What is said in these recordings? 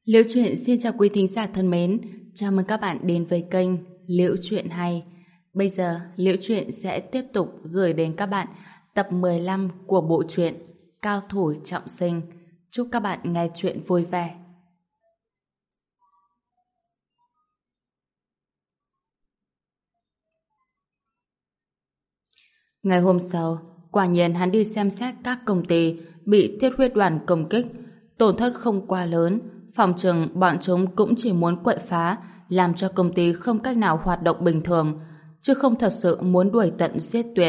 Liễu Chuyện xin chào quý thính giả thân mến, chào mừng các bạn đến với kênh Liễu Chuyện Hay. Bây giờ, Liễu Chuyện sẽ tiếp tục gửi đến các bạn tập 15 của bộ truyện Cao Thủ Trọng Sinh. Chúc các bạn nghe chuyện vui vẻ. Ngày hôm sau, quả nhiên hắn đi xem xét các công ty bị Thiết Huyết Đoàn công kích, tổn thất không quá lớn. Phòng chừng bọn chúng cũng chỉ muốn quậy phá, làm cho công ty không cách nào hoạt động bình thường, chứ không thật sự muốn đuổi tận giết tuyệt.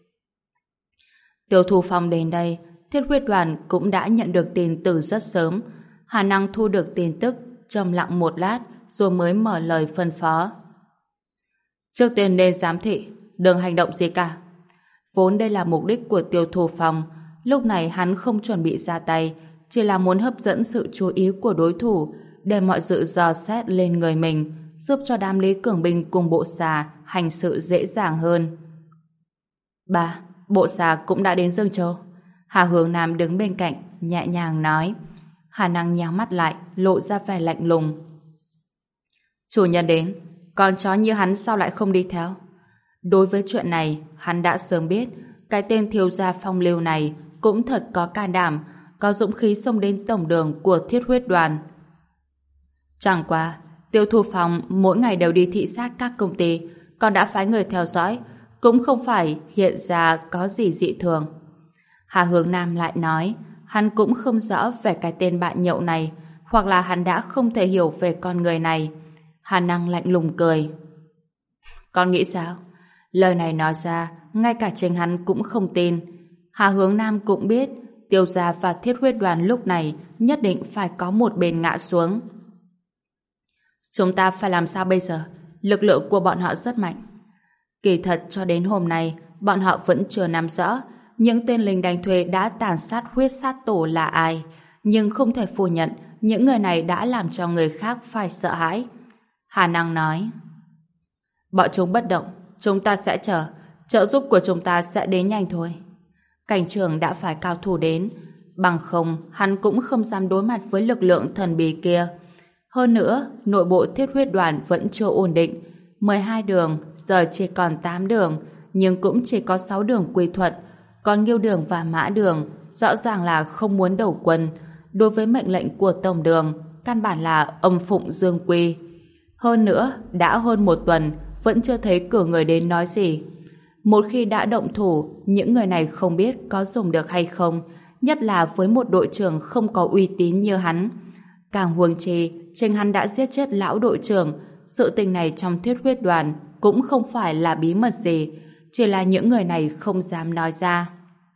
Tiêu Thu Phong đến đây, Thiết Huyết Đoàn cũng đã nhận được tin từ rất sớm. Hà năng thu được tin tức, trầm lặng một lát, rồi mới mở lời phân phó. Trước tiên nên giám thị, đừng hành động gì cả. Vốn đây là mục đích của Tiêu Thu Phong, lúc này hắn không chuẩn bị ra tay, chỉ là muốn hấp dẫn sự chú ý của đối thủ để mọi sự dò xét lên người mình, giúp cho đám Lý Cường Binh cùng bộ xà hành sự dễ dàng hơn. Ba, bộ xà cũng đã đến Dương Châu. Hà Hướng Nam đứng bên cạnh, nhẹ nhàng nói. Hà năng nhắm mắt lại, lộ ra vẻ lạnh lùng. Chủ nhân đến, con chó như hắn sao lại không đi theo? Đối với chuyện này, hắn đã sớm biết, cái tên thiếu gia Phong Lưu này cũng thật có can đảm, có dũng khí xông đến tổng đường của Thiết Huyết Đoàn. Chẳng qua, Tiêu Thu Phong mỗi ngày đều đi thị sát các công ty, còn đã phái người theo dõi, cũng không phải hiện ra có gì dị thường. Hà Hướng Nam lại nói, hắn cũng không rõ về cái tên bạn nhậu này, hoặc là hắn đã không thể hiểu về con người này. Hà năng lạnh lùng cười. Con nghĩ sao? Lời này nói ra, ngay cả chính hắn cũng không tin. Hà Hướng Nam cũng biết Tiêu gia và Thiết Huyết Đoàn lúc này nhất định phải có một bên ngã xuống. Chúng ta phải làm sao bây giờ? Lực lượng của bọn họ rất mạnh. Kỳ thật cho đến hôm nay, bọn họ vẫn chưa nắm rõ những tên lính đánh thuê đã tàn sát huyết sát tổ là ai, nhưng không thể phủ nhận những người này đã làm cho người khác phải sợ hãi. Hà năng nói, bọn chúng bất động, chúng ta sẽ chờ, trợ giúp của chúng ta sẽ đến nhanh thôi. Cảnh trưởng đã phải cao thủ đến, bằng không hắn cũng không dám đối mặt với lực lượng thần bí kia. Hơn nữa, nội bộ Thiết Huyết Đoàn vẫn chưa ổn định. 12 đường, giờ chỉ còn 8 đường, nhưng cũng chỉ có 6 đường quy thuận. Còn Nghiêu Đường và Mã Đường rõ ràng là không muốn đầu quân. Đối với mệnh lệnh của Tổng đường, căn bản là âm phụng dương quy. Hơn nữa, đã hơn một tuần, vẫn chưa thấy cử người đến nói gì. Một khi đã động thủ, những người này không biết có dùng được hay không, nhất là với một đội trưởng không có uy tín như hắn. Càng huống chi, chính hắn đã giết chết lão đội trưởng, sự tình này trong Thiết Huyết Đoàn cũng không phải là bí mật gì, chỉ là những người này không dám nói ra.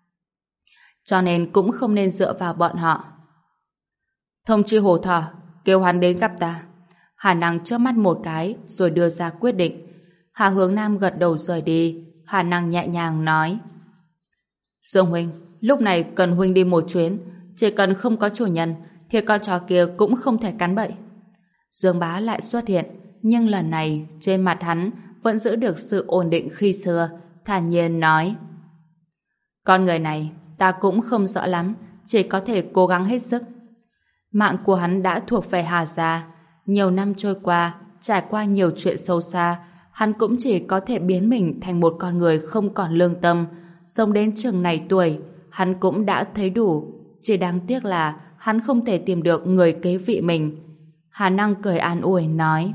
Cho nên cũng không nên dựa vào bọn họ. Thông chi Hồ Thỏ, kêu hắn đến gặp ta. Hà năng chớp mắt một cái rồi đưa ra quyết định. Hà Hướng Nam gật đầu rời đi. Hà năng nhẹ nhàng nói, Dương huynh, lúc này cần huynh đi một chuyến, chỉ cần không có chủ nhân thì con chó kia cũng không thể cắn bậy. Dương Bá lại xuất hiện, nhưng lần này trên mặt hắn vẫn giữ được sự ổn định khi xưa, thản nhiên nói, con người này ta cũng không rõ lắm, chỉ có thể cố gắng hết sức. Mạng của hắn đã thuộc về Hà gia, nhiều năm trôi qua, trải qua nhiều chuyện sâu xa, hắn cũng chỉ có thể biến mình thành một con người không còn lương tâm. Sống đến chừng này tuổi, hắn cũng đã thấy đủ. Chỉ đáng tiếc là hắn không thể tìm được người kế vị mình. Hà năng cười an ủi nói,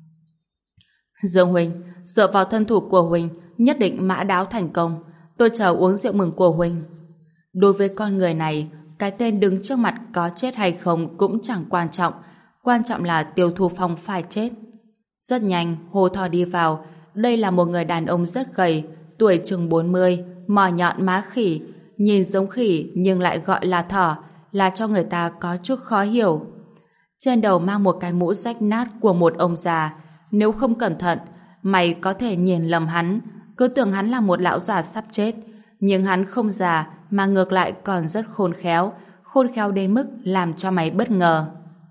Dương huynh, dựa vào thân thủ của huynh, nhất định mã đáo thành công. Tôi chờ uống rượu mừng của huynh. Đối với con người này, cái tên đứng trước mặt có chết hay không cũng chẳng quan trọng. Quan trọng là Tiêu Thu Phong phải chết. Rất nhanh, Hồ Thỏ đi vào. Đây là một người đàn ông rất gầy, tuổi chừng 40, mỏ nhọn má khỉ, nhìn giống khỉ nhưng lại gọi là thỏ, là cho người ta có chút khó hiểu. Trên đầu mang một cái mũ rách nát của một ông già. Nếu không cẩn thận, mày có thể nhìn lầm hắn, cứ tưởng hắn là một lão già sắp chết. Nhưng hắn không già, mà ngược lại còn rất khôn khéo đến mức làm cho mày bất ngờ.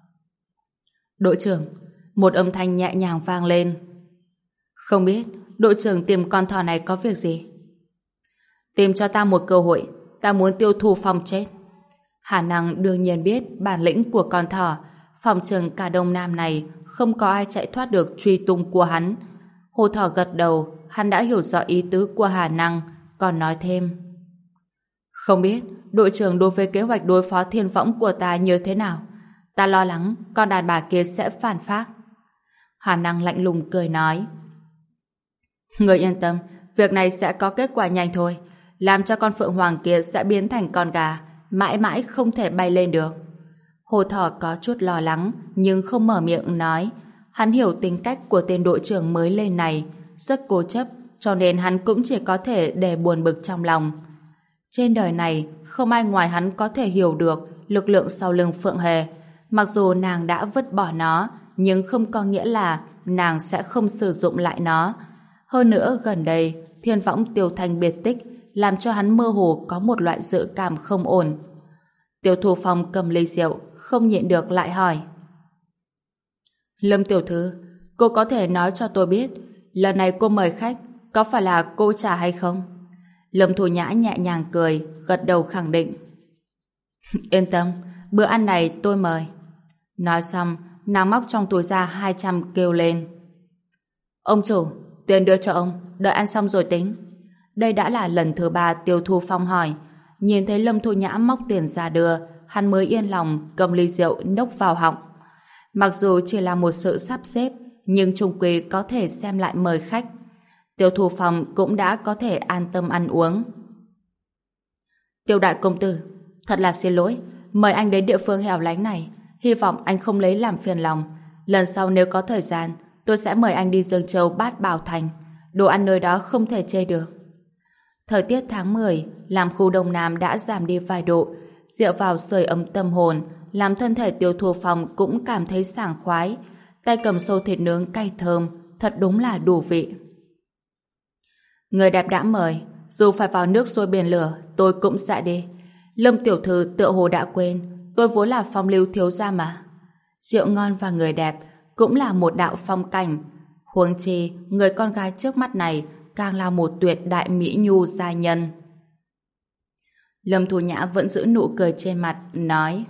Đội trưởng, một âm thanh nhẹ nhàng vang lên. Không biết đội trưởng tìm con thỏ này có việc gì? Tìm cho ta một cơ hội, ta muốn Tiêu Thu Phong chết. Hà năng đương nhiên biết bản lĩnh của con thỏ, Phòng chừng cả Đông Nam này không có ai chạy thoát được truy tung của hắn. Hồ Thỏ gật đầu, hắn đã hiểu rõ ý tứ của Hà Năng, còn nói thêm. Không biết đội trưởng đối với kế hoạch đối phó Thiên Võng của ta như thế nào? Ta lo lắng con đàn bà kia sẽ phản phác. Hà Năng lạnh lùng cười nói. Người yên tâm, việc này sẽ có kết quả nhanh thôi. Làm cho con Phượng Hoàng kia sẽ biến thành con gà, mãi mãi không thể bay lên được. Hồ Thỏ có chút lo lắng, nhưng không mở miệng nói. Hắn hiểu tính cách của tên đội trưởng mới lên này, rất cố chấp, cho nên hắn cũng chỉ có thể để buồn bực trong lòng. Trên đời này, không ai ngoài hắn có thể hiểu được lực lượng sau lưng Phượng Hề. Mặc dù nàng đã vứt bỏ nó, nhưng không có nghĩa là nàng sẽ không sử dụng lại nó. Hơn nữa, gần đây, Thiên Võng tiêu thành biệt tích, làm cho hắn mơ hồ có một loại dự cảm không ổn. Tiêu Thu Phong cầm ly rượu, không nhịn được lại hỏi. Lâm tiểu thư, cô có thể nói cho tôi biết, lần này cô mời khách, có phải là cô trả hay không? Lâm Thu Nhã nhẹ nhàng cười, gật đầu khẳng định. Yên tâm, bữa ăn này tôi mời. Nói xong, nàng móc trong túi ra 200 kêu lên. Ông chủ, tiền đưa cho ông, đợi ăn xong rồi tính. Đây đã là lần thứ 3 Tiêu Thu Phong hỏi. Nhìn thấy Lâm Thu Nhã móc tiền ra đưa, hắn mới yên lòng cầm ly rượu nốc vào họng. Mặc dù chỉ là một sự sắp xếp, nhưng chung quy có thể xem lại mời khách. Tiêu Thu Phong cũng đã có thể an tâm ăn uống. Tiêu đại công tử, thật là xin lỗi, mời anh đến địa phương hẻo lánh này, hy vọng anh không lấy làm phiền lòng. Lần sau nếu có thời gian, tôi sẽ mời anh đi Dương Châu Bát Bảo Thành, đồ ăn nơi đó không thể chê được. Thời tiết tháng 10 làm khu Đông Nam đã giảm đi vài độ, dựa vào sưởi ấm tâm hồn, làm thân thể Tiêu Thu Phong cũng cảm thấy sảng khoái. Tay cầm xâu thịt nướng cay thơm, thật đúng là đủ vị. Người đẹp đã mời, dù phải vào nước sôi biển lửa, tôi cũng sẽ đi. Lâm tiểu thư tựa hồ đã quên, tôi vốn là phong lưu thiếu gia mà. Rượu ngon và người đẹp cũng là một đạo phong cảnh. Huống chi, người con gái trước mắt này càng là một tuyệt đại mỹ nhu gia nhân. Lâm Thu Nhã vẫn giữ nụ cười trên mặt, nói: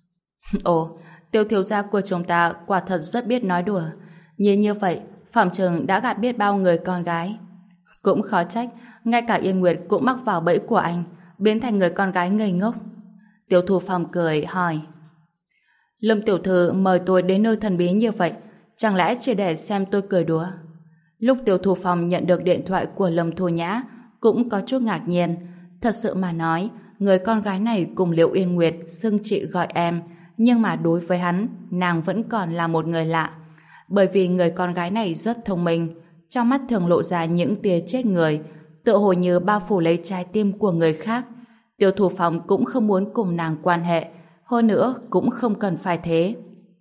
Ồ, Tiêu thiếu gia của chúng ta quả thật rất biết nói đùa. Nhìn như vậy, phỏng chừng đã gạt biết bao người con gái. Cũng khó trách, ngay cả Yên Nguyệt cũng mắc vào bẫy của anh, biến thành người con gái ngây ngốc. Tiêu Thu Phong cười hỏi: Lâm tiểu thư mời tôi đến nơi thần bí như vậy, chẳng lẽ chỉ để xem tôi cười đùa? Lúc Tiêu Thu Phong nhận được điện thoại của Lâm Thu Nhã, cũng có chút ngạc nhiên. Thật sự mà nói, người con gái này cùng Liễu Yên Nguyệt xưng chị gọi em, nhưng mà đối với hắn, nàng vẫn còn là một người lạ. Bởi vì người con gái này rất thông minh, trong mắt thường lộ ra những tia chết người, tựa hồ như bao phủ lấy trái tim của người khác. Tiêu Thu Phong cũng không muốn cùng nàng quan hệ, hơn nữa cũng không cần phải thế.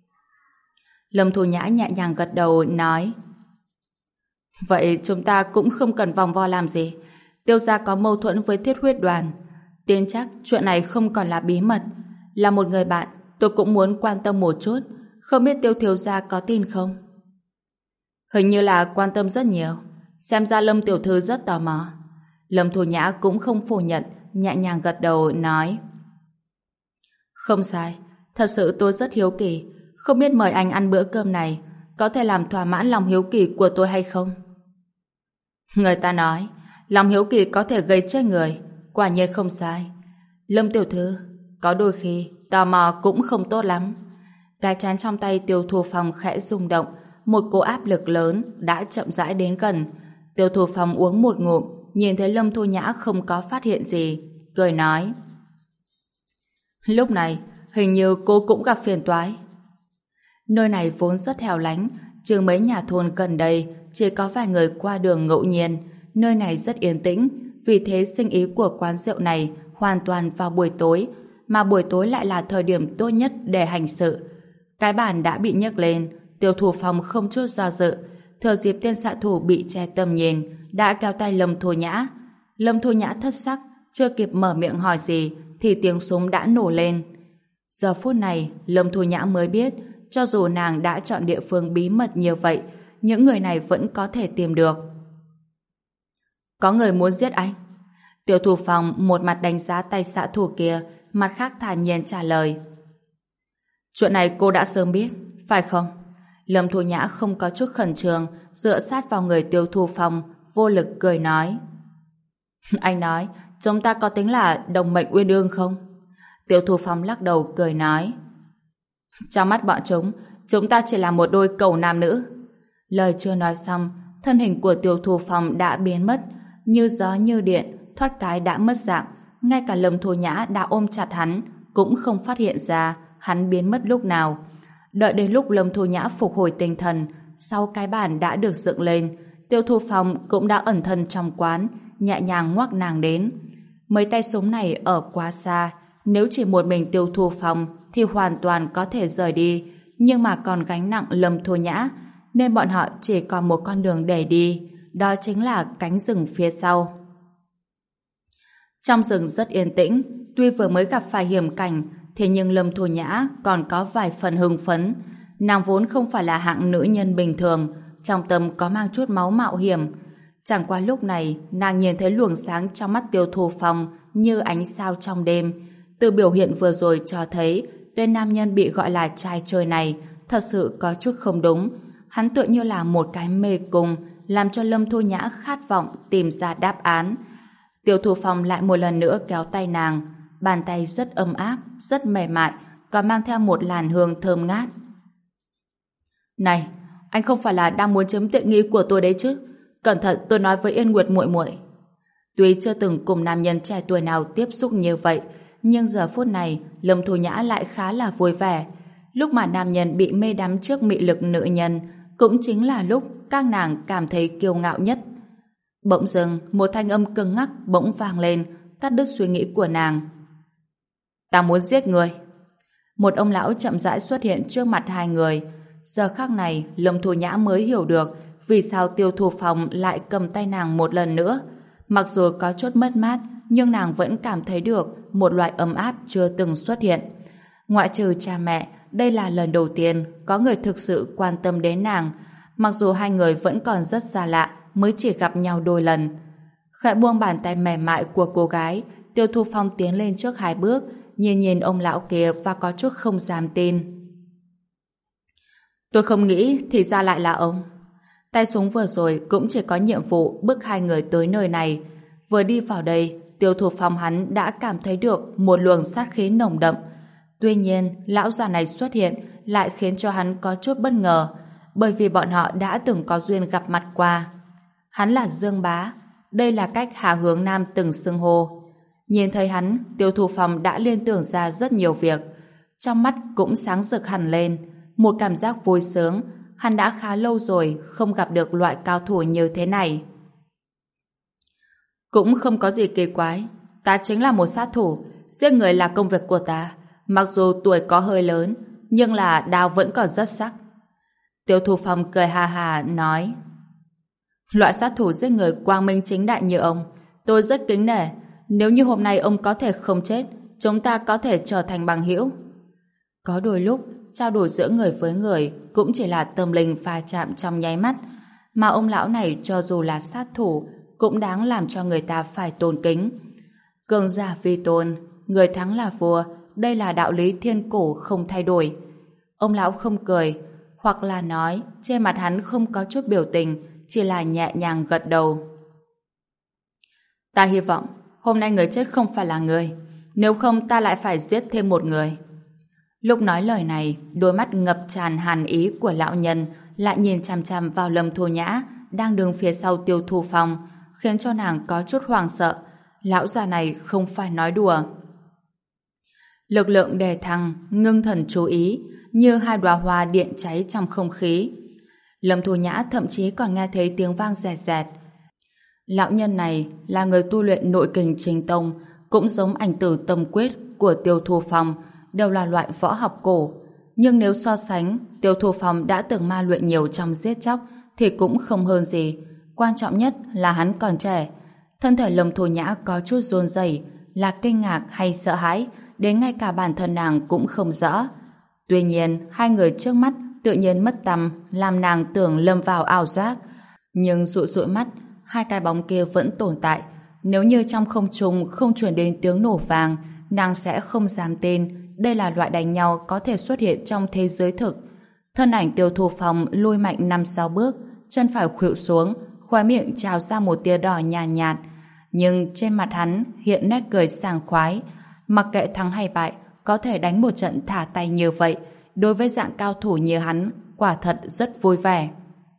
Lâm Thu Nhã nhẹ nhàng gật đầu, nói: Vậy chúng ta cũng không cần vòng vo làm gì. Tiêu gia có mâu thuẫn với Thiết Huyết Đoàn, tin chắc chuyện này không còn là bí mật. Là một người bạn, tôi cũng muốn quan tâm một chút. Không biết Tiêu thiếu gia có tin không? Hình như là quan tâm rất nhiều. Xem ra Lâm tiểu thư rất tò mò. Lâm Thu Nhã cũng không phủ nhận, nhẹ nhàng gật đầu, nói: Không sai, thật sự tôi rất hiếu kỳ. Không biết mời anh ăn bữa cơm này có thể làm thỏa mãn lòng hiếu kỳ của tôi hay không? Người ta nói lòng hiếu kỳ có thể gây chết người, quả nhiên không sai. Lâm tiểu thư, có đôi khi tò mò cũng không tốt lắm. Cái chén trong tay Tiêu Thu Phong khẽ rung động, một cỗ áp lực lớn đã chậm rãi đến gần. Tiêu Thu Phong uống một ngụm, nhìn thấy Lâm Thu Nhã không có phát hiện gì, cười nói: Lúc này hình như cô cũng gặp phiền toái. Nơi này vốn rất hẻo lánh, trừ mấy nhà thôn gần đây chỉ có vài người qua đường ngẫu nhiên. Nơi này rất yên tĩnh, vì thế sinh ý của quán rượu này hoàn toàn vào buổi tối, mà buổi tối lại là thời điểm tốt nhất để hành sự. Cái bàn đã bị nhấc lên, Tiêu Thu Phong không chút do dự, thừa dịp tên xạ thủ bị che tầm nhìn, đã kéo tay Lâm Thu Nhã. Lâm Thu Nhã thất sắc, chưa kịp mở miệng hỏi gì thì tiếng súng đã nổ lên. Giờ phút này, Lâm Thu Nhã mới biết, cho dù nàng đã chọn địa phương bí mật như vậy, những người này vẫn có thể tìm được. Có người muốn giết anh. Tiêu Thu Phong một mặt đánh giá tay xạ thủ kia, mặt khác thản nhiên trả lời: Chuyện này cô đã sớm biết, phải không? Lâm Thu Nhã không có chút khẩn trương, dựa sát vào người Tiêu Thu Phong, vô lực cười nói. Anh nói, chúng ta có tính là đồng mệnh uyên ương không? Tiêu Thu Phong lắc đầu cười nói. Trong mắt bọn chúng ta chỉ là một đôi cầu nam nữ. Lời chưa nói xong, thân hình của Tiêu Thu Phong đã biến mất, như gió như điện, thoát cái đã mất dạng. Ngay cả Lâm Thu Nhã đã ôm chặt hắn, cũng không phát hiện ra hắn biến mất lúc nào. Đợi đến lúc Lâm Thu Nhã phục hồi tinh thần, sau cái bàn đã được dựng lên, Tiêu Thu Phong cũng đã ẩn thân trong quán, nhẹ nhàng ngoắc nàng đến. Mấy tay súng này ở quá xa, nếu chỉ một mình Tiêu Thu Phong thì hoàn toàn có thể rời đi, nhưng mà còn gánh nặng Lâm Thu Nhã, nên bọn họ chỉ còn một con đường để đi, đó chính là cánh rừng phía sau. Trong rừng rất yên tĩnh, tuy vừa mới gặp phải hiểm cảnh, thế nhưng Lâm Thu Nhã còn có vài phần hưng phấn. Nàng vốn không phải là hạng nữ nhân bình thường, trong tâm có mang chút máu mạo hiểm. Chẳng qua lúc này, nàng nhìn thấy luồng sáng trong mắt Tiêu Thu Phong như ánh sao trong đêm. Từ biểu hiện vừa rồi cho thấy, tên nam nhân bị gọi là trai chơi này thật sự có chút không đúng. Hắn tựa như là một cái mê cung, làm cho Lâm Thu Nhã khát vọng tìm ra đáp án. Tiêu Thu Phong lại một lần nữa kéo tay nàng, bàn tay rất ấm áp, rất mềm mại, còn mang theo một làn hương thơm ngát. Này, anh không phải là đang muốn chiếm tiện nghi của tôi đấy chứ? Cẩn thận tôi nói với Yên Nguyệt muội muội. Tuy chưa từng cùng nam nhân trẻ tuổi nào tiếp xúc như vậy, nhưng giờ phút này Lâm Thu Nhã lại khá là vui vẻ. Lúc mà nam nhân bị mê đắm trước mị lực nữ nhân, cũng chính là lúc các nàng cảm thấy kiêu ngạo nhất. Bỗng dưng, một thanh âm cứng ngắc bỗng vang lên, cắt đứt suy nghĩ của nàng. Ta muốn giết người. Một ông lão chậm rãi xuất hiện trước mặt hai người. Giờ khắc này, Lâm Thu Nhã mới hiểu được vì sao Tiêu Thu Phong lại cầm tay nàng một lần nữa. Mặc dù có chút mất mát, nhưng nàng vẫn cảm thấy được một loại ấm áp chưa từng xuất hiện. Ngoại trừ cha mẹ, đây là lần đầu tiên có người thực sự quan tâm đến nàng. Mặc dù hai người vẫn còn rất xa lạ, mới chỉ gặp nhau đôi lần. Khẽ buông bàn tay mềm mại của cô gái, Tiêu Thu Phong tiến lên trước hai bước, nhìn ông lão kia và có chút không dám tin. Tôi không nghĩ thì ra lại là ông. Tay súng vừa rồi cũng chỉ có nhiệm vụ bức hai người tới nơi này. Vừa đi vào đây, Tiêu Thu Phong hắn đã cảm thấy được một luồng sát khí nồng đậm. Tuy nhiên, lão già này xuất hiện lại khiến cho hắn có chút bất ngờ, bởi vì bọn họ đã từng có duyên gặp mặt qua. Hắn là Dương Bá, đây là cách Hà Hướng Nam từng xưng hô. Nhìn thấy hắn, Tiêu Thu Phong đã liên tưởng ra rất nhiều việc. Trong mắt cũng sáng rực hẳn lên, một cảm giác vui sướng. Hắn đã khá lâu rồi không gặp được loại cao thủ như thế này. Cũng không có gì kỳ quái, ta chính là một sát thủ, giết người là công việc của ta. Mặc dù tuổi có hơi lớn, nhưng là đao vẫn còn rất sắc. Tiêu Thu Phong cười ha ha nói: loại sát thủ giết người quang minh chính đại như ông, tôi rất kính nể. Nếu như hôm nay ông có thể không chết, chúng ta có thể trở thành bằng hữu. Có đôi lúc, trao đổi giữa người với người cũng chỉ là tâm linh pha chạm trong nháy mắt, mà ông lão này cho dù là sát thủ cũng đáng làm cho người ta phải tôn kính. Cường giả vi tôn, người thắng là vua, đây là đạo lý thiên cổ không thay đổi. Ông lão không cười, hoặc là nói trên mặt hắn không có chút biểu tình, chỉ là nhẹ nhàng gật đầu. Ta hy vọng hôm nay người chết không phải là người, nếu không ta lại phải giết thêm một người. Lúc nói lời này, đôi mắt ngập tràn hàn ý của lão nhân lại nhìn chằm chằm vào Lâm Thu Nhã đang đứng phía sau Tiêu Thu Phong, khiến cho nàng có chút hoảng sợ. Lão già này không phải nói đùa. Lực lượng đề thăng, ngưng thần chú ý, như hai đóa hoa điện cháy trong không khí. Lâm Thu Nhã thậm chí còn nghe thấy tiếng vang rẹt rẹt. Lão nhân này là người tu luyện nội kình chính tông, cũng giống ảnh tử tâm quyết của Tiêu Thu Phong, đều là loại võ học cổ. Nhưng nếu so sánh, Tiêu Thu Phong đã từng ma luyện nhiều trong giết chóc thì cũng không hơn gì. Quan trọng nhất là hắn còn trẻ. Thân thể Lâm Thu Nhã có chút run rẩy, là kinh ngạc hay sợ hãi, đến ngay cả bản thân nàng cũng không rõ. Tuy nhiên, hai người trước mắt tự nhiên mất tầm, làm nàng tưởng lâm vào ảo giác. Nhưng dụi dụi mắt, hai cái bóng kia vẫn tồn tại. Nếu như trong không trung không truyền đến tiếng nổ vàng, nàng sẽ không dám tin đây là loại đánh nhau có thể xuất hiện trong thế giới thực. Thân ảnh Tiêu Thu Phong lùi mạnh 5-6 bước, chân phải khuỵu xuống, khóe miệng trào ra một tia đỏ nhàn nhạt, nhưng trên mặt hắn hiện nét cười sảng khoái. Mặc kệ thắng hay bại, có thể đánh một trận thả tay như vậy, đối với dạng cao thủ như hắn, quả thật rất vui vẻ.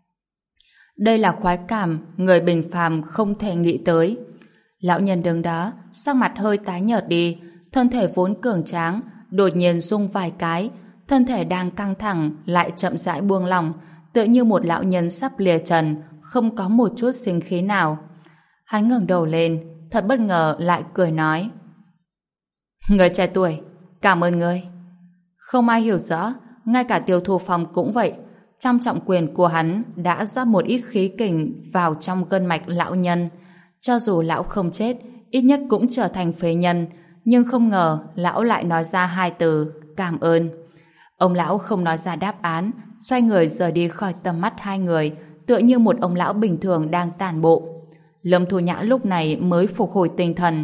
Đây là khoái cảm người bình phàm không thể nghĩ tới. Lão nhân đứng đó, sắc mặt hơi tái nhợt đi, thân thể vốn cường tráng, đột nhiên rung vài cái, thân thể đang căng thẳng lại chậm rãi buông lỏng, tựa như một lão nhân sắp lìa trần, không có một chút sinh khí nào. Hắn ngẩng đầu lên, thật bất ngờ lại cười nói: Người trẻ tuổi, cảm ơn ngươi. Không ai hiểu rõ, ngay cả Tiêu Thu Phong cũng vậy. Trong trọng quyền của hắn đã rót một ít khí kình vào trong gân mạch lão nhân. Cho dù lão không chết, ít nhất cũng trở thành phế nhân, nhưng không ngờ lão lại nói ra hai từ cảm ơn. Ông lão không nói ra đáp án, xoay người rời đi khỏi tầm mắt hai người, tựa như một ông lão bình thường đang tản bộ. Lâm Thu Nhã lúc này mới phục hồi tinh thần.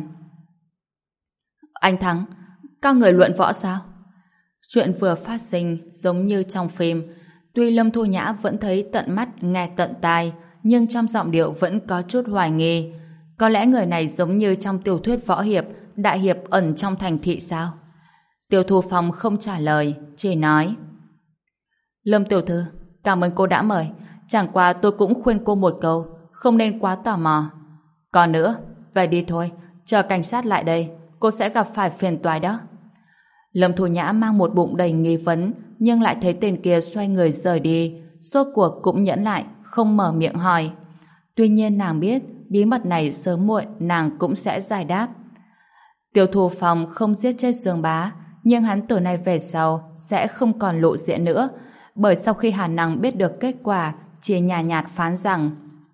Anh thắng, các người luận võ sao? Chuyện vừa phát sinh giống như trong phim. Tuy Lâm Thu Nhã vẫn thấy tận mắt nghe tận tai, nhưng trong giọng điệu vẫn có chút hoài nghi. Có lẽ người này giống như trong tiểu thuyết võ hiệp, đại hiệp ẩn trong thành thị sao? Tiêu Thu Phong không trả lời, chỉ nói: Lâm tiểu thư, cảm ơn cô đã mời. Chẳng qua tôi cũng khuyên cô một câu, không nên quá tò mò. Còn nữa, về đi thôi, chờ cảnh sát lại đây, cô sẽ gặp phải phiền toái đó. Lâm Thu Nhã mang một bụng đầy nghi vấn, nhưng lại thấy tên kia xoay người rời đi, rốt cuộc cũng nhẫn lại, không mở miệng hỏi. Tuy nhiên nàng biết, bí mật này sớm muộn nàng cũng sẽ giải đáp. Tiêu Thu Phong không giết chết Dương Bá, nhưng hắn từ nay về sau sẽ không còn lộ diện nữa, bởi sau khi Hà Năng biết được kết quả, chỉ nhàn nhạt phán rằng: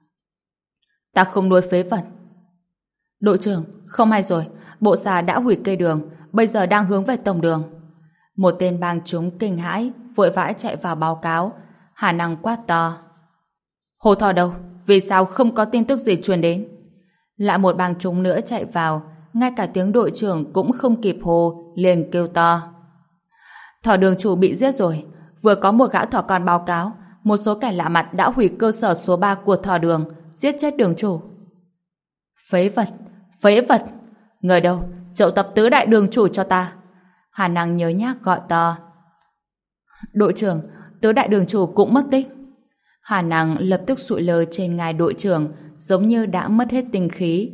Ta không nuôi phế vật. Đội trưởng, không hay rồi, bộ xà đã hủy cây đường, bây giờ đang hướng về tổng đường. Một tên bang chúng kinh hãi, vội vã chạy vào báo cáo. Hà Năng quát to: Hồ Thỏ đâu? Vì sao không có tin tức gì truyền đến? Lại một bang chúng nữa chạy vào, ngay cả tiếng đội trưởng cũng không kịp hô, liền kêu to: Thỏ đường chủ bị giết rồi. Vừa có một gã thỏ con báo cáo, một số kẻ lạ mặt đã hủy cơ sở số 3 của thỏ đường, giết chết đường chủ. Phế vật, phế vật. Người đâu? Triệu tập tứ đại đường chủ cho ta. Hà Năng nhớ nhác gọi to. Đội trưởng, tứ đại đường chủ cũng mất tích. Hà Năng lập tức sụi lơ trên ngai đội trưởng, giống như đã mất hết tinh khí.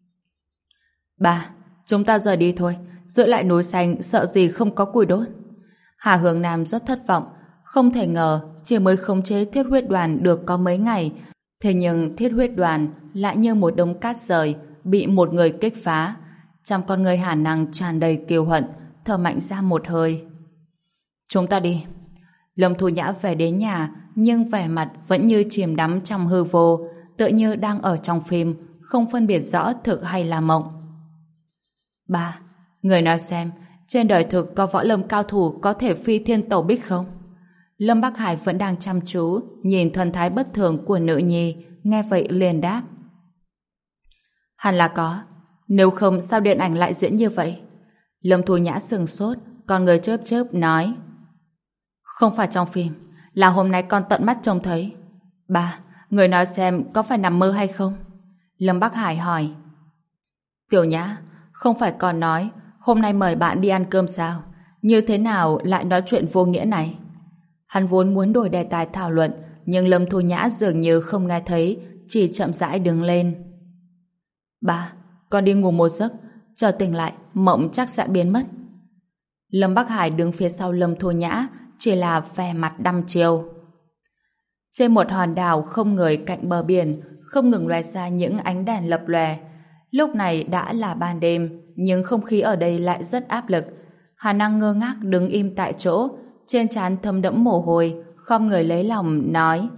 Ba, chúng ta rời đi thôi, giữ lại núi xanh sợ gì không có củi đốt. Hà Hướng Nam rất thất vọng, không thể ngờ chỉ mới khống chế thiết huyết đoàn được có mấy ngày, thế nhưng thiết huyết đoàn lại như một đống cát rời bị một người kích phá. Trong con người Hà Năng tràn đầy kiêu hận, thở mạnh ra một hơi. Chúng ta đi. Lâm Thu Nhã về đến nhà, nhưng vẻ mặt vẫn như chìm đắm trong hư vô, tựa như đang ở trong phim, không phân biệt rõ thực hay là mộng. Ba, người nói xem, trên đời thực có võ lâm cao thủ có thể phi thiên tẩu bích không? Lâm Bắc Hải vẫn đang chăm chú nhìn thần thái bất thường của nữ nhi, nghe vậy liền đáp: Hẳn là có, nếu không sao điện ảnh lại diễn như vậy? Lâm Thu Nhã sừng sốt, còn người chớp chớp nói: Không phải trong phim, là hôm nay con tận mắt trông thấy. Ba, người nói xem có phải nằm mơ hay không? Lâm Bắc Hải hỏi. Tiểu Nhã, không phải con nói hôm nay mời bạn đi ăn cơm sao? Như thế nào lại nói chuyện vô nghĩa này? Hắn vốn muốn đổi đề tài thảo luận, nhưng Lâm Thu Nhã dường như không nghe thấy, chỉ chậm rãi đứng lên. Ba, con đi ngủ một giấc, chờ tỉnh lại, mộng chắc sẽ biến mất. Lâm Bắc Hải đứng phía sau Lâm Thu Nhã, chỉ là vẻ mặt đăm chiêu. Trên một hòn đảo không người cạnh bờ biển, không ngừng lóe ra những ánh đèn lập lòe. Lúc này đã là ban đêm, nhưng không khí ở đây lại rất áp lực. Hà Năng ngơ ngác đứng im tại chỗ, trên trán thấm đẫm mồ hôi, khom người lấy lòng nói: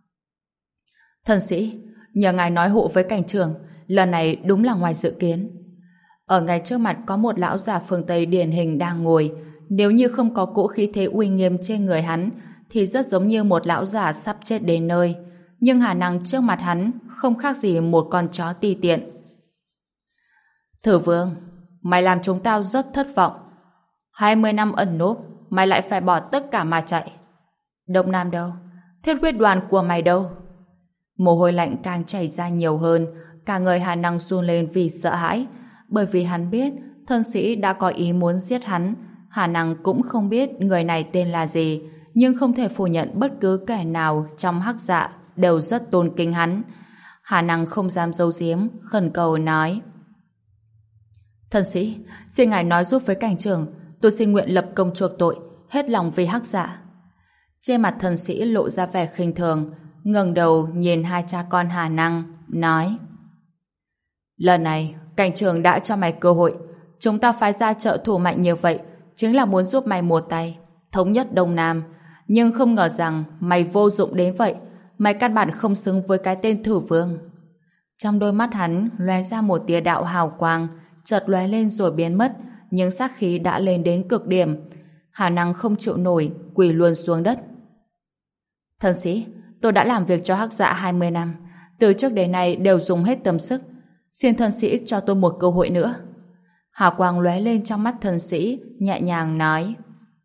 Thần sĩ, nhờ ngài nói hộ với cảnh trưởng, lần này đúng là ngoài dự kiến. Ở ngay trước mặt có một lão già phương Tây điển hình đang ngồi, nếu như không có cỗ khí thế uy nghiêm trên người hắn, thì rất giống như một lão già sắp chết đến nơi. Nhưng Hà Năng trước mặt hắn không khác gì một con chó ti tiện. Thử Vương, mày làm chúng tao rất thất vọng. 20 năm ẩn núp, mày lại phải bỏ tất cả mà chạy. Đông Nam đâu? Thiết huyết đoàn của mày đâu? Mồ hôi lạnh càng chảy ra nhiều hơn, cả người Hà Năng run lên vì sợ hãi, bởi vì hắn biết thân sĩ đã có ý muốn giết hắn. Hà Năng cũng không biết người này tên là gì, nhưng không thể phủ nhận bất cứ kẻ nào trong Hắc Dạ đều rất tôn kính hắn. Hà Năng không dám giấu giếm, khẩn cầu nói: Thân sĩ, xin ngài nói giúp với cảnh trưởng, tôi xin nguyện lập công chuộc tội, hết lòng vì Hắc Dạ. Trên mặt thân sĩ lộ ra vẻ khinh thường, ngẩng đầu nhìn hai cha con Hà Năng, nói: Lần này, cảnh trưởng đã cho mày cơ hội, chúng ta phái ra trợ thủ mạnh như vậy, chính là muốn giúp mày một tay, thống nhất Đông Nam, nhưng không ngờ rằng mày vô dụng đến vậy, mày căn bản không xứng với cái tên thử vương. Trong đôi mắt hắn lóe ra một tia đạo hào quang, chợt lóe lên rồi biến mất, nhưng sát khí đã lên đến cực điểm. Hà Năng không chịu nổi, quỳ luôn xuống đất. Thân sĩ, tôi đã làm việc cho Hắc Dạ 20 năm, từ trước đến nay đều dùng hết tâm sức, xin thân sĩ cho tôi một cơ hội nữa. Hào quang lóe lên trong mắt thân sĩ, nhẹ nhàng nói: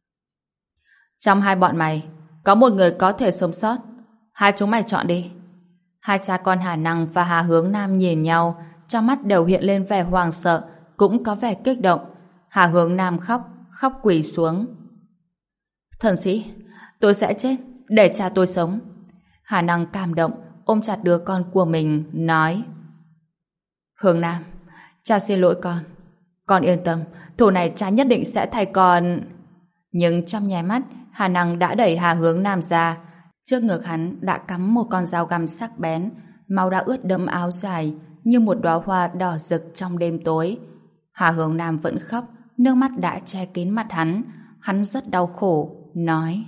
Trong hai bọn mày, có một người có thể sống sót, hai chúng mày chọn đi. Hai cha con Hà Năng và Hà Hướng Nam nhìn nhau, trong mắt đều hiện lên vẻ hoảng sợ, cũng có vẻ kích động. Hà Hướng Nam khóc quỳ xuống. Thần sĩ, tôi sẽ chết để cha tôi sống. Hà Năng cảm động, ôm chặt đứa con của mình, nói: Hướng Nam, cha xin lỗi con yên tâm, thù này cha nhất định sẽ thay con. Nhưng trong nháy mắt, Hà Năng đã đẩy Hà Hướng Nam ra. Trước ngực hắn đã cắm một con dao găm sắc bén, máu đã ướt đẫm áo dài như một đóa hoa đỏ rực trong đêm tối. Hà Hướng Nam vẫn khóc, nước mắt đã che kín mặt hắn. Hắn rất đau khổ, nói: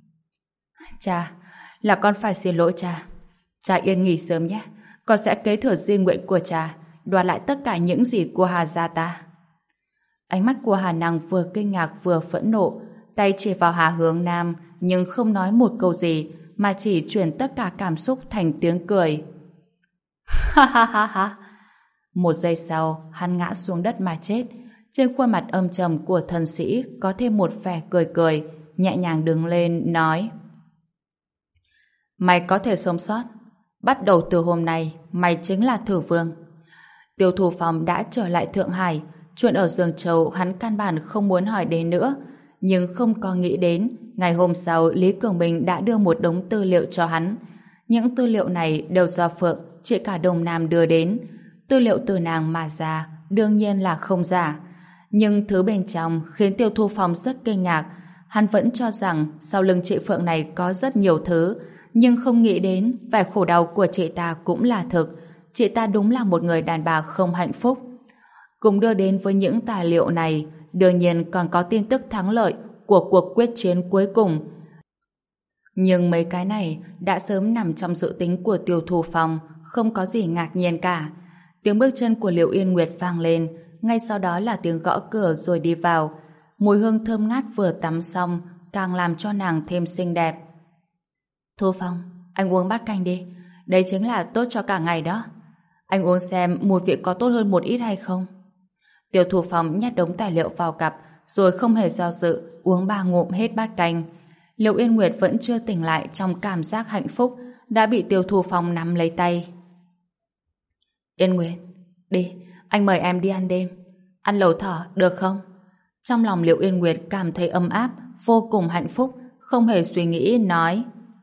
Cha, là con phải xin lỗi cha. Cha yên nghỉ sớm nhé, con sẽ kế thừa di nguyện của cha, đoạt lại tất cả những gì của Hà gia ta. Ánh mắt của Hà Năng vừa kinh ngạc vừa phẫn nộ, tay chỉ vào Hà Hướng Nam nhưng không nói một câu gì, mà chỉ chuyển tất cả cảm xúc thành tiếng cười. Ha ha ha ha. Một giây sau, hắn ngã xuống đất mà chết. Trên khuôn mặt âm trầm của thần sĩ có thêm một vẻ cười cười, nhẹ nhàng đứng lên, nói: Mày có thể sống sót. Bắt đầu từ hôm nay, mày chính là thử vương. Tiêu Thù Phong đã trở lại Thượng Hải. Chuyện ở Dương Châu hắn căn bản không muốn hỏi đến nữa, nhưng không có nghĩ đến ngày hôm sau Lý Cường Bình đã đưa một đống tư liệu cho hắn. Những tư liệu này đều do Phượng, chị cả Đông Nam đưa đến. Tư liệu từ nàng mà ra đương nhiên là không giả, nhưng thứ bên trong khiến Tiêu Thu Phong rất kinh ngạc. Hắn vẫn cho rằng sau lưng chị Phượng này có rất nhiều thứ, nhưng không nghĩ đến vẻ khổ đau của chị ta cũng là thực. Chị ta đúng là một người đàn bà không hạnh phúc. Cùng đưa đến với những tài liệu này, đương nhiên còn có tin tức thắng lợi của cuộc quyết chiến cuối cùng. Nhưng mấy cái này đã sớm nằm trong dự tính của Tiêu Thu Phong, không có gì ngạc nhiên cả. Tiếng bước chân của Liễu Yên Nguyệt vang lên, ngay sau đó là tiếng gõ cửa rồi đi vào. Mùi hương thơm ngát vừa tắm xong càng làm cho nàng thêm xinh đẹp. Thu Phong, anh uống bát canh đi, đây chính là tốt cho cả ngày đó. Anh uống xem mùi vị có tốt hơn một ít hay không. Tiêu Thu Phong nhét đống tài liệu vào cặp, rồi không hề do dự uống 3 ngụm hết bát canh. Liễu Yên Nguyệt vẫn chưa tỉnh lại trong cảm giác hạnh phúc, đã bị Tiêu Thu Phong nắm lấy tay. Yên Nguyệt, đi, anh mời em đi ăn đêm. Ăn lẩu thỏ, được không? Trong lòng Liễu Yên Nguyệt cảm thấy ấm áp, vô cùng hạnh phúc, không hề suy nghĩ, nói: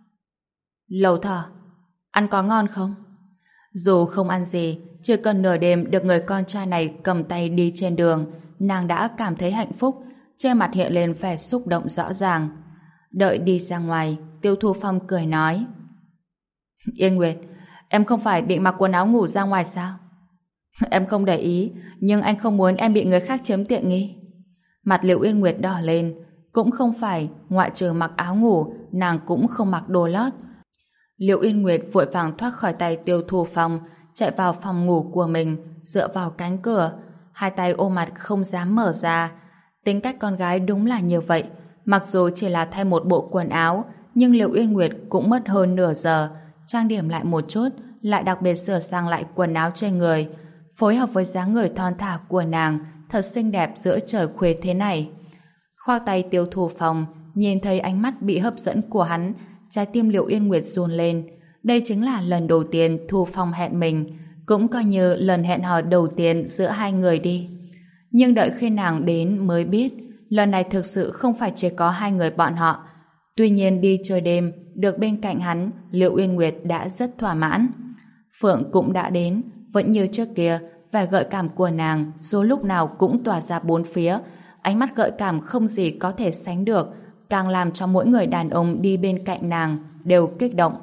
Lẩu thỏ, ăn có ngon không? Dù không ăn gì, chỉ cần nửa đêm được người con trai này cầm tay đi trên đường, nàng đã cảm thấy hạnh phúc, trên mặt hiện lên vẻ xúc động rõ ràng. Đợi đi ra ngoài, Tiêu Thu Phong cười nói: Yên Nguyệt, em không phải định mặc quần áo ngủ ra ngoài sao? Em không để ý, nhưng anh không muốn em bị người khác chiếm tiện nghi. Mặt Liễu Yên Nguyệt đỏ lên, cũng không phải, ngoại trừ mặc áo ngủ, nàng cũng không mặc đồ lót. Liễu Yên Nguyệt vội vàng thoát khỏi tay Tiêu Thu Phong, chạy vào phòng ngủ của mình, dựa vào cánh cửa, hai tay ôm mặt không dám mở ra. Tính cách con gái đúng là như vậy, mặc dù chỉ là thay một bộ quần áo, nhưng Liễu Yên Nguyệt cũng mất hơn nửa giờ, trang điểm lại một chút, lại đặc biệt sửa sang lại quần áo trên người, phối hợp với dáng người thon thả của nàng, thật xinh đẹp giữa trời khuya thế này. Khoác tay Tiêu Thu Phong, nhìn thấy ánh mắt bị hấp dẫn của hắn, trái tim Liệu Yên Nguyệt run lên. Đây chính là lần đầu tiên Thu Phong hẹn mình, cũng coi như lần hẹn hò đầu tiên giữa hai người đi. Nhưng đợi khi nàng đến mới biết, lần này thực sự không phải chỉ có hai người bọn họ. Tuy nhiên đi chơi đêm, được bên cạnh hắn, Liệu Yên Nguyệt đã rất thỏa mãn. Phượng cũng đã đến, vẫn như trước kia, vẻ gợi cảm của nàng dù lúc nào cũng tỏa ra bốn phía, ánh mắt gợi cảm không gì có thể sánh được, càng làm cho mỗi người đàn ông đi bên cạnh nàng đều kích động.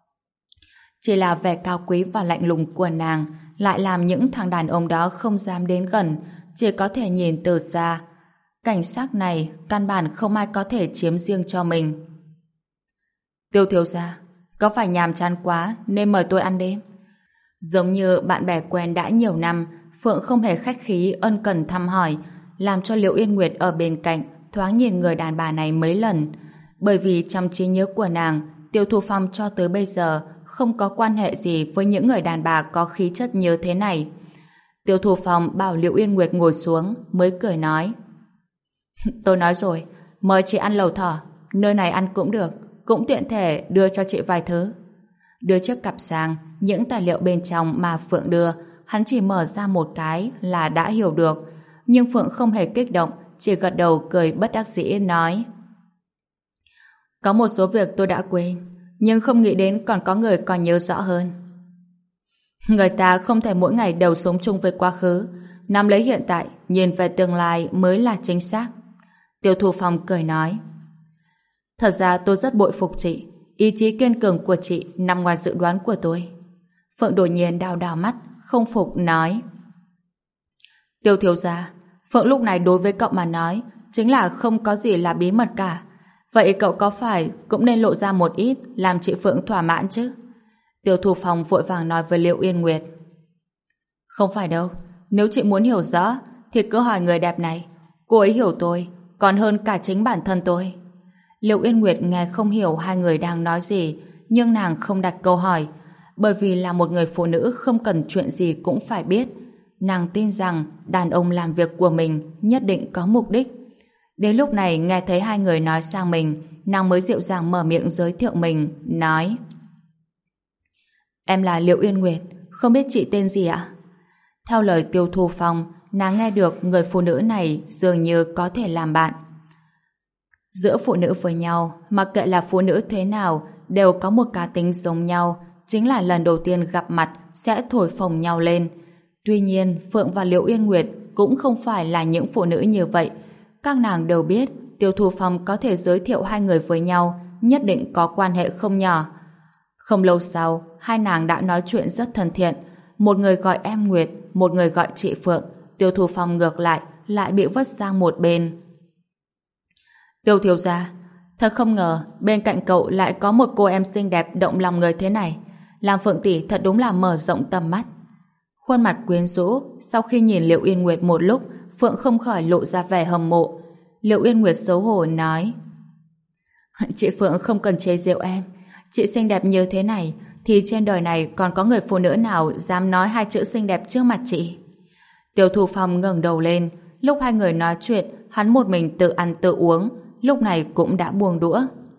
Chỉ là vẻ cao quý và lạnh lùng của nàng lại làm những thằng đàn ông đó không dám đến gần, chỉ có thể nhìn từ xa. Cảnh sắc này căn bản không ai có thể chiếm riêng cho mình. Tiêu thiếu gia, có phải nhàm chán quá nên mời tôi ăn đêm? Giống như bạn bè quen đã nhiều năm, Phượng không hề khách khí ân cần thăm hỏi, làm cho Liễu Yên Nguyệt ở bên cạnh thoáng nhìn người đàn bà này mấy lần. Bởi vì trong trí nhớ của nàng, Tiêu Thu Phong cho tới bây giờ không có quan hệ gì với những người đàn bà có khí chất như thế này. Tiêu Thu Phong bảo Liễu Yên Nguyệt ngồi xuống mới cười nói: Tôi nói rồi, mời chị ăn lẩu thỏ, nơi này ăn cũng được, cũng tiện thể đưa cho chị vài thứ. Đưa chiếc cặp sang, những tài liệu bên trong mà Phượng đưa, hắn chỉ mở ra một cái là đã hiểu được. Nhưng Phượng không hề kích động, chỉ gật đầu cười bất đắc dĩ nói: Có một số việc tôi đã quên, nhưng không nghĩ đến còn có người còn nhớ rõ hơn. Người ta không thể mỗi ngày đều sống chung với quá khứ, nắm lấy hiện tại, nhìn về tương lai mới là chính xác. Tiêu Thu Phong cười nói: Thật ra tôi rất bội phục chị, ý chí kiên cường của chị nằm ngoài dự đoán của tôi. Phượng đột nhiên đào đào mắt, không phục nói: Tiêu thiếu gia, Phượng lúc này đối với cậu mà nói chính là không có gì là bí mật cả. Vậy cậu có phải cũng nên lộ ra một ít làm chị Phượng thỏa mãn chứ? Tiêu Thu Phong vội vàng nói với Liễu Yên Nguyệt: Không phải đâu, nếu chị muốn hiểu rõ thì cứ hỏi người đẹp này, cô ấy hiểu tôi còn hơn cả chính bản thân tôi. Liễu Yên Nguyệt nghe không hiểu hai người đang nói gì, nhưng nàng không đặt câu hỏi, bởi vì là một người phụ nữ không cần chuyện gì cũng phải biết. Nàng tin rằng đàn ông làm việc của mình nhất định có mục đích. Đến lúc này nghe thấy hai người nói sang mình, nàng mới dịu dàng mở miệng giới thiệu mình, nói: Em là Liễu Yên Nguyệt, không biết chị tên gì ạ? Theo lời Tiêu Thu Phong, nàng nghe được người phụ nữ này dường như có thể làm bạn. Giữa phụ nữ với nhau, mặc kệ là phụ nữ thế nào, đều có một cá tính giống nhau, chính là lần đầu tiên gặp mặt sẽ thổi phồng nhau lên. Tuy nhiên, Phượng và Liễu Yên Nguyệt cũng không phải là những phụ nữ như vậy. Các nàng đều biết Tiêu Thu Phong có thể giới thiệu hai người với nhau, nhất định có quan hệ không nhỏ. Không lâu sau, hai nàng đã nói chuyện rất thân thiện. Một người gọi em Nguyệt, một người gọi chị Phượng. Tiêu Thu Phong ngược lại bị vứt sang một bên. Tiêu thiếu gia, thật không ngờ bên cạnh cậu lại có một cô em xinh đẹp động lòng người thế này. Làm Phượng tỷ thật đúng là mở rộng tầm mắt. Khuôn mặt quyến rũ, sau khi nhìn Liễu Yên Nguyệt một lúc, Phượng không khỏi lộ ra vẻ hâm mộ. Liễu Yên Nguyệt xấu hổ nói: Chị Phượng không cần chế giễu em, chị xinh đẹp như thế này thì trên đời này còn có người phụ nữ nào dám nói hai chữ xinh đẹp trước mặt chị? Tiêu Thu Phong ngẩng đầu lên, lúc hai người nói chuyện, hắn một mình tự ăn tự uống, lúc này cũng đã buông đũa.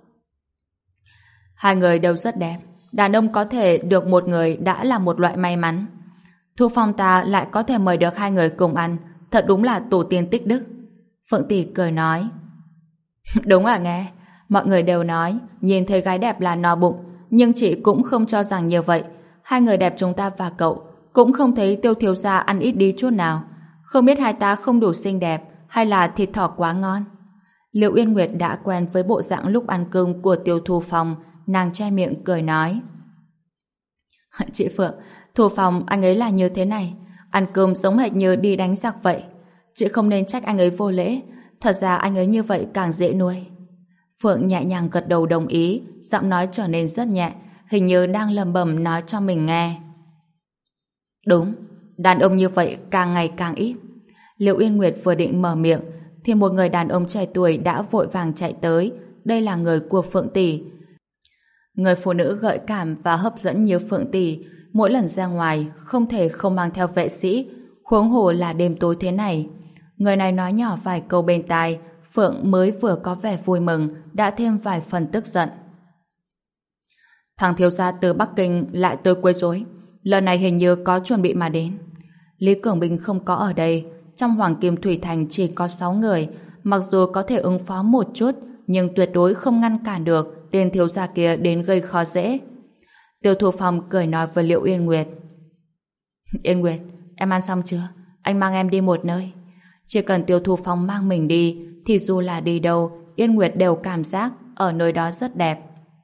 Hai người đều rất đẹp, đàn ông có thể được một người đã là một loại may mắn. Thu Phong ta lại có thể mời được hai người cùng ăn, thật đúng là tổ tiên tích đức. Phượng tỷ cười nói: Đúng à nghe, mọi người đều nói nhìn thấy gái đẹp là no bụng, nhưng chị cũng không cho rằng như vậy. Hai người đẹp chúng ta và cậu cũng không thấy Tiêu thiếu gia ăn ít đi chút nào. Không biết hai ta không đủ xinh đẹp hay là thịt thỏ quá ngon? Liễu Yên Nguyệt đã quen với bộ dạng lúc ăn cơm của Tiêu Thu Phong, nàng che miệng cười nói: Chị Phượng, Thu Phong anh ấy là như thế này, ăn cơm giống hệt như đi đánh giặc vậy. Chị không nên trách anh ấy vô lễ, thật ra anh ấy như vậy càng dễ nuôi. Phượng nhẹ nhàng gật đầu đồng ý, giọng nói trở nên rất nhẹ, hình như đang lẩm bẩm nói cho mình nghe. Đúng, đàn ông như vậy càng ngày càng ít. Liễu Yên Nguyệt vừa định mở miệng thì một người đàn ông trẻ tuổi đã vội vàng chạy tới. Đây là người của Phượng tỷ. Người phụ nữ gợi cảm và hấp dẫn như Phượng tỷ, mỗi lần ra ngoài không thể không mang theo vệ sĩ, huống hồ là đêm tối thế này. Người này nói nhỏ vài câu bên tai, Phượng mới vừa có vẻ vui mừng đã thêm vài phần tức giận. Thằng thiếu gia từ Bắc Kinh lại tới quấy rối, lần này hình như có chuẩn bị mà đến. Lý Cường Bình không có ở đây, trong Hoàng Kim Thủy Thành chỉ có 6 người, mặc dù có thể ứng phó một chút, nhưng tuyệt đối không ngăn cản được tên thiếu gia kia đến gây khó dễ. Tiêu Thu Phong cười nói với Liệu Yên Nguyệt. Yên Nguyệt, em ăn xong chưa? Anh mang em đi một nơi. Chỉ cần Tiêu Thu Phong mang mình đi, thì dù là đi đâu, Yên Nguyệt đều cảm giác ở nơi đó rất đẹp.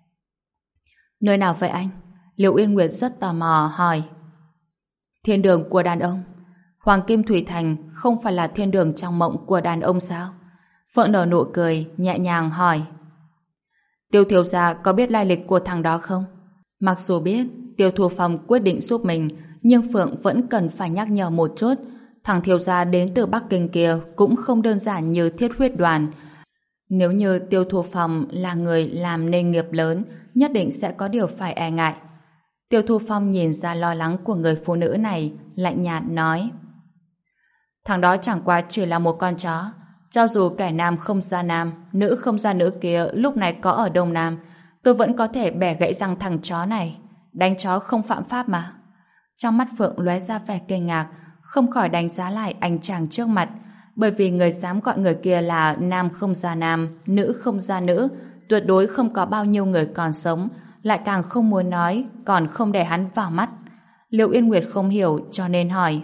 Nơi nào vậy anh? Liệu Yên Nguyệt rất tò mò hỏi. Thiên đường của đàn ông. Hoàng Kim Thủy Thành không phải là thiên đường trong mộng của đàn ông sao? Phượng nở nụ cười, nhẹ nhàng hỏi. Tiêu thiếu gia có biết lai lịch của thằng đó không? Mặc dù biết Tiêu Thu Phong quyết định giúp mình, nhưng Phượng vẫn cần phải nhắc nhở một chút. Thằng thiếu gia đến từ Bắc Kinh kia cũng không đơn giản như Thiết Huyết Đoàn. Nếu như Tiêu Thu Phong là người làm nên nghiệp lớn, nhất định sẽ có điều phải e ngại. Tiêu Thu Phong nhìn ra lo lắng của người phụ nữ này, lạnh nhạt nói. Thằng đó chẳng qua chỉ là một con chó. Cho dù kẻ nam không ra nam, nữ không ra nữ kia lúc này có ở Đông Nam, tôi vẫn có thể bẻ gãy răng thằng chó này. Đánh chó không phạm pháp mà. Trong mắt Phượng lóe ra vẻ kinh ngạc, không khỏi đánh giá lại anh chàng trước mặt, bởi vì người dám gọi người kia là nam không ra nam, nữ không ra nữ, tuyệt đối không có bao nhiêu người còn sống, lại càng không muốn nói, còn không để hắn vào mắt. Liệu Yên Nguyệt không hiểu cho nên hỏi.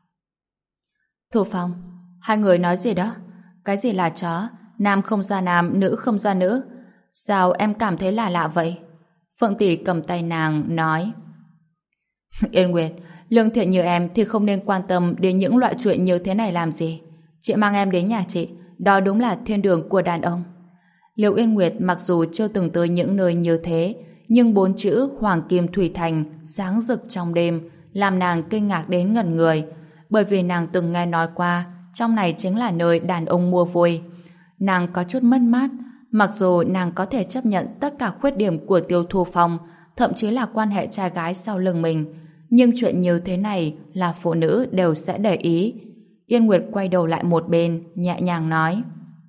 Thu Phong, hai người nói gì đó? Cái gì là chó? Nam không ra nam, nữ không ra nữ. Sao em cảm thấy là lạ vậy? Phượng tỷ cầm tay nàng nói. Yên Nguyệt, lương thiện như em thì không nên quan tâm đến những loại chuyện như thế này làm gì. Chị mang em đến nhà chị, đó đúng là thiên đường của đàn ông. Liệu Yên Nguyệt mặc dù chưa từng tới những nơi như thế, nhưng 4 chữ Hoàng Kim Thủy Thành sáng rực trong đêm làm nàng kinh ngạc đến ngẩn người, bởi vì nàng từng nghe nói qua trong này chính là nơi đàn ông mua vui. Nàng có chút mất mát, mặc dù nàng có thể chấp nhận tất cả khuyết điểm của Tiêu Thu Phong, thậm chí là quan hệ trai gái sau lưng mình, nhưng chuyện như thế này là phụ nữ đều sẽ để ý. Yên Nguyệt quay đầu lại một bên, nhẹ nhàng nói.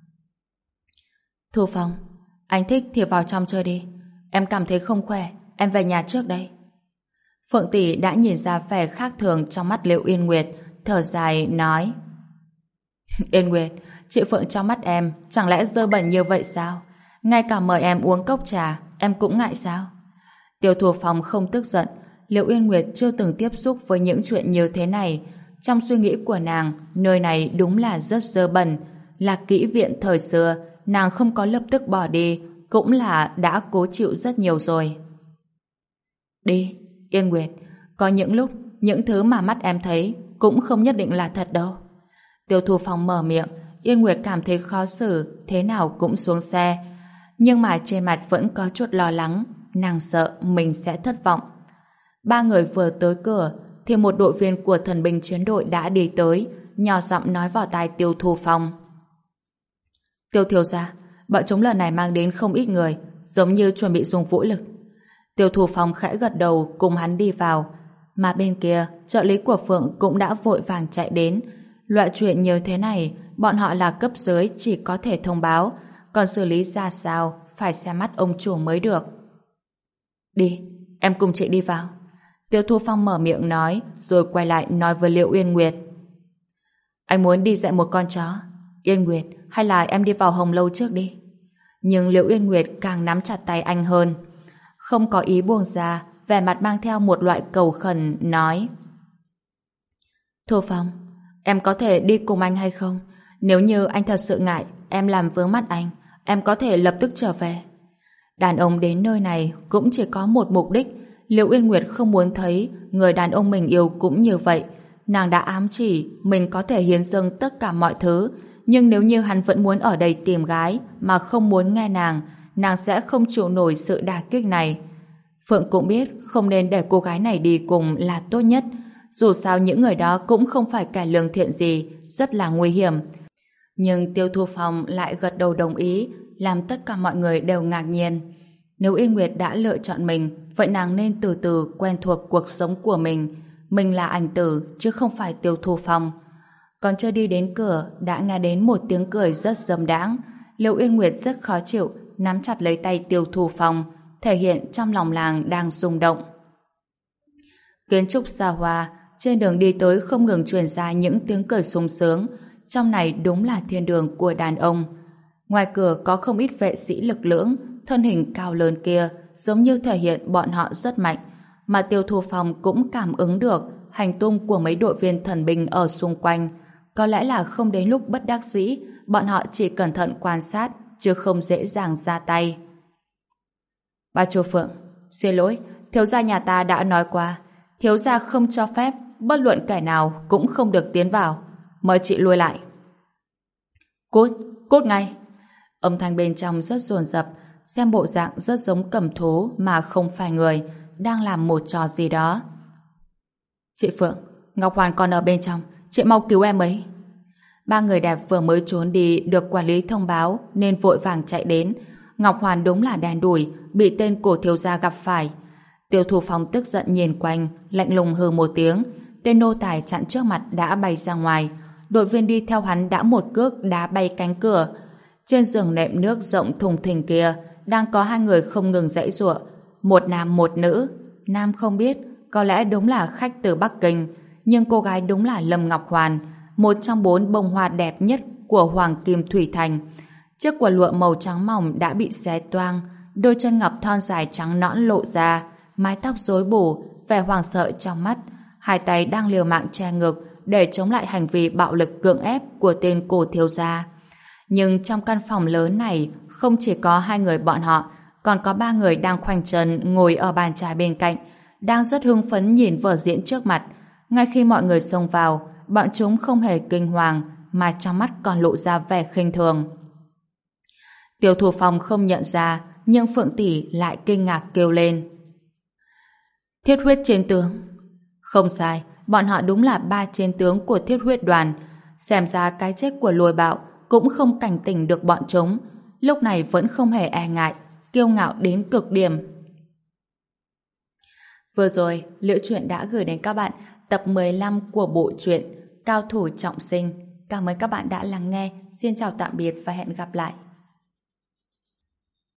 Thu Phong, anh thích thì vào trong chơi đi. Em cảm thấy không khỏe, em về nhà trước đây. Phượng tỷ đã nhìn ra vẻ khác thường trong mắt Liệu Yên Nguyệt, thở dài nói. Yên Nguyệt, chị Phượng trong mắt em chẳng lẽ dơ bẩn như vậy sao? Ngay cả mời em uống cốc trà em cũng ngại sao? Tiêu Thu Phong không tức giận. Liệu Yên Nguyệt chưa từng tiếp xúc với những chuyện như thế này. Trong suy nghĩ của nàng, nơi này đúng là rất dơ bẩn, là kỹ viện thời xưa. Nàng không có lập tức bỏ đi, cũng là đã cố chịu rất nhiều rồi. Đi, Yên Nguyệt, có những lúc những thứ mà mắt em thấy cũng không nhất định là thật đâu. Tiêu Thu Phong mở miệng, Yên Nguyệt cảm thấy khó xử, thế nào cũng xuống xe. Nhưng mà trên mặt vẫn có chút lo lắng, nàng sợ mình sẽ thất vọng. Ba người vừa tới cửa, thì một đội viên của thần binh chiến đội đã đi tới, nhỏ giọng nói vào tai Tiêu Thu Phong. Tiêu thiếu gia, bọn chúng lần này mang đến không ít người, giống như chuẩn bị dùng vũ lực. Tiêu Thu Phong khẽ gật đầu cùng hắn đi vào, mà bên kia trợ lý của Phượng cũng đã vội vàng chạy đến. Loại chuyện như thế này, bọn họ là cấp dưới chỉ có thể thông báo, còn xử lý ra sao phải xem mắt ông chủ mới được. Đi, em cùng chị đi vào. Tiêu Thu Phong mở miệng nói, rồi quay lại nói với Liệu Yên Nguyệt. Anh muốn đi dạy một con chó. Yên Nguyệt, hay là em đi vào Hồng Lâu trước đi. Nhưng Liệu Yên Nguyệt càng nắm chặt tay anh hơn. Không có ý buông ra, vẻ mặt mang theo một loại cầu khẩn, nói. Thu Phong, em có thể đi cùng anh hay không? Nếu như anh thật sự ngại em làm vướng mắt anh, em có thể lập tức trở về. Đàn ông đến nơi này cũng chỉ có một mục đích. Liệu Yên Nguyệt không muốn thấy người đàn ông mình yêu cũng như vậy. Nàng đã ám chỉ mình có thể hiến dâng tất cả mọi thứ, nhưng nếu như hắn vẫn muốn ở đây tìm gái mà không muốn nghe nàng sẽ không chịu nổi sự đả kích này. Phượng cũng biết không nên để cô gái này đi cùng là tốt nhất. Dù sao những người đó cũng không phải kẻ lương thiện gì, rất là nguy hiểm. Nhưng Tiêu Thu Phong lại gật đầu đồng ý, làm tất cả mọi người đều ngạc nhiên. Nếu Yên Nguyệt đã lựa chọn mình, vậy nàng nên từ từ quen thuộc cuộc sống của mình. Mình là ảnh tử, chứ không phải Tiêu Thu Phong. Còn chưa đi đến cửa đã nghe đến một tiếng cười rất dâm đãng. Liễu Uyên Nguyệt rất khó chịu, nắm chặt lấy tay Tiêu Thu Phong, thể hiện trong lòng làng đang rung động. Kiến trúc xa hoa, trên đường đi tới không ngừng truyền ra những tiếng cười sung sướng. Trong này đúng là thiên đường của đàn ông. Ngoài cửa có không ít vệ sĩ lực lưỡng, thân hình cao lớn kia, giống như thể hiện bọn họ rất mạnh. Mà Tiêu Thu Phong cũng cảm ứng được hành tung của mấy đội viên thần binh ở xung quanh. Có lẽ là không đến lúc bất đắc dĩ, bọn họ chỉ cẩn thận quan sát, chứ không dễ dàng ra tay. Bà Chu Phượng, xin lỗi, thiếu gia nhà ta đã nói qua, thiếu gia không cho phép bất luận kẻ nào cũng không được tiến vào. Mời chị lui lại. Cút, cút ngay. Âm thanh bên trong rất dồn dập, xem bộ dạng rất giống cầm thú mà không phải người, đang làm một trò gì đó. Chị Phượng, Ngọc Hoàn còn ở bên trong, chị mau cứu em ấy. Ba người đẹp vừa mới trốn đi được quản lý thông báo nên vội vàng chạy đến. Ngọc Hoàn đúng là đen đủi, bị tên cổ thiếu gia gặp phải. Tiêu Thu Phong tức giận nhìn quanh, lạnh lùng hừ một tiếng. Tên nô tài chặn trước mặt đã bay ra ngoài. Đội viên đi theo hắn đã một cước đá bay cánh cửa. Trên giường nệm nước rộng thùng thình kia đang có hai người không ngừng giãy giụa, một nam một nữ. Nam không biết, có lẽ đúng là khách từ Bắc Kinh, nhưng cô gái đúng là Lâm Ngọc Hoàn, một trong 4 bông hoa đẹp nhất của Hoàng Kim Thủy Thành. Chiếc quần lụa màu trắng mỏng đã bị xé toang, đôi chân ngọc thon dài trắng nõn lộ ra, mái tóc rối bù, vẻ hoảng sợ trong mắt, hai tay đang liều mạng che ngực để chống lại hành vi bạo lực cưỡng ép của tên cổ thiếu gia. Nhưng trong căn phòng lớn này không chỉ có hai người bọn họ, còn có 3 người đang khoanh chân ngồi ở bàn trà bên cạnh, đang rất hưng phấn nhìn vở diễn trước mặt. Ngay khi mọi người xông vào, bọn chúng không hề kinh hoàng, mà trong mắt còn lộ ra vẻ khinh thường. Tiêu Thu Phong không nhận ra, nhưng Phượng tỷ lại kinh ngạc kêu lên. Thiết huyết chiến tướng. Không sai, bọn họ đúng là 3 chiến tướng của thiết huyết đoàn. Xem ra cái chết của Lôi Bạo cũng không cảnh tỉnh được bọn chúng. Lúc này vẫn không hề e ngại, kiêu ngạo đến cực điểm. Vừa rồi, Liễu Chuyện đã gửi đến các bạn tập 15 của bộ truyện Cao thủ trọng sinh. Cảm ơn các bạn đã lắng nghe. Xin chào tạm biệt và hẹn gặp lại.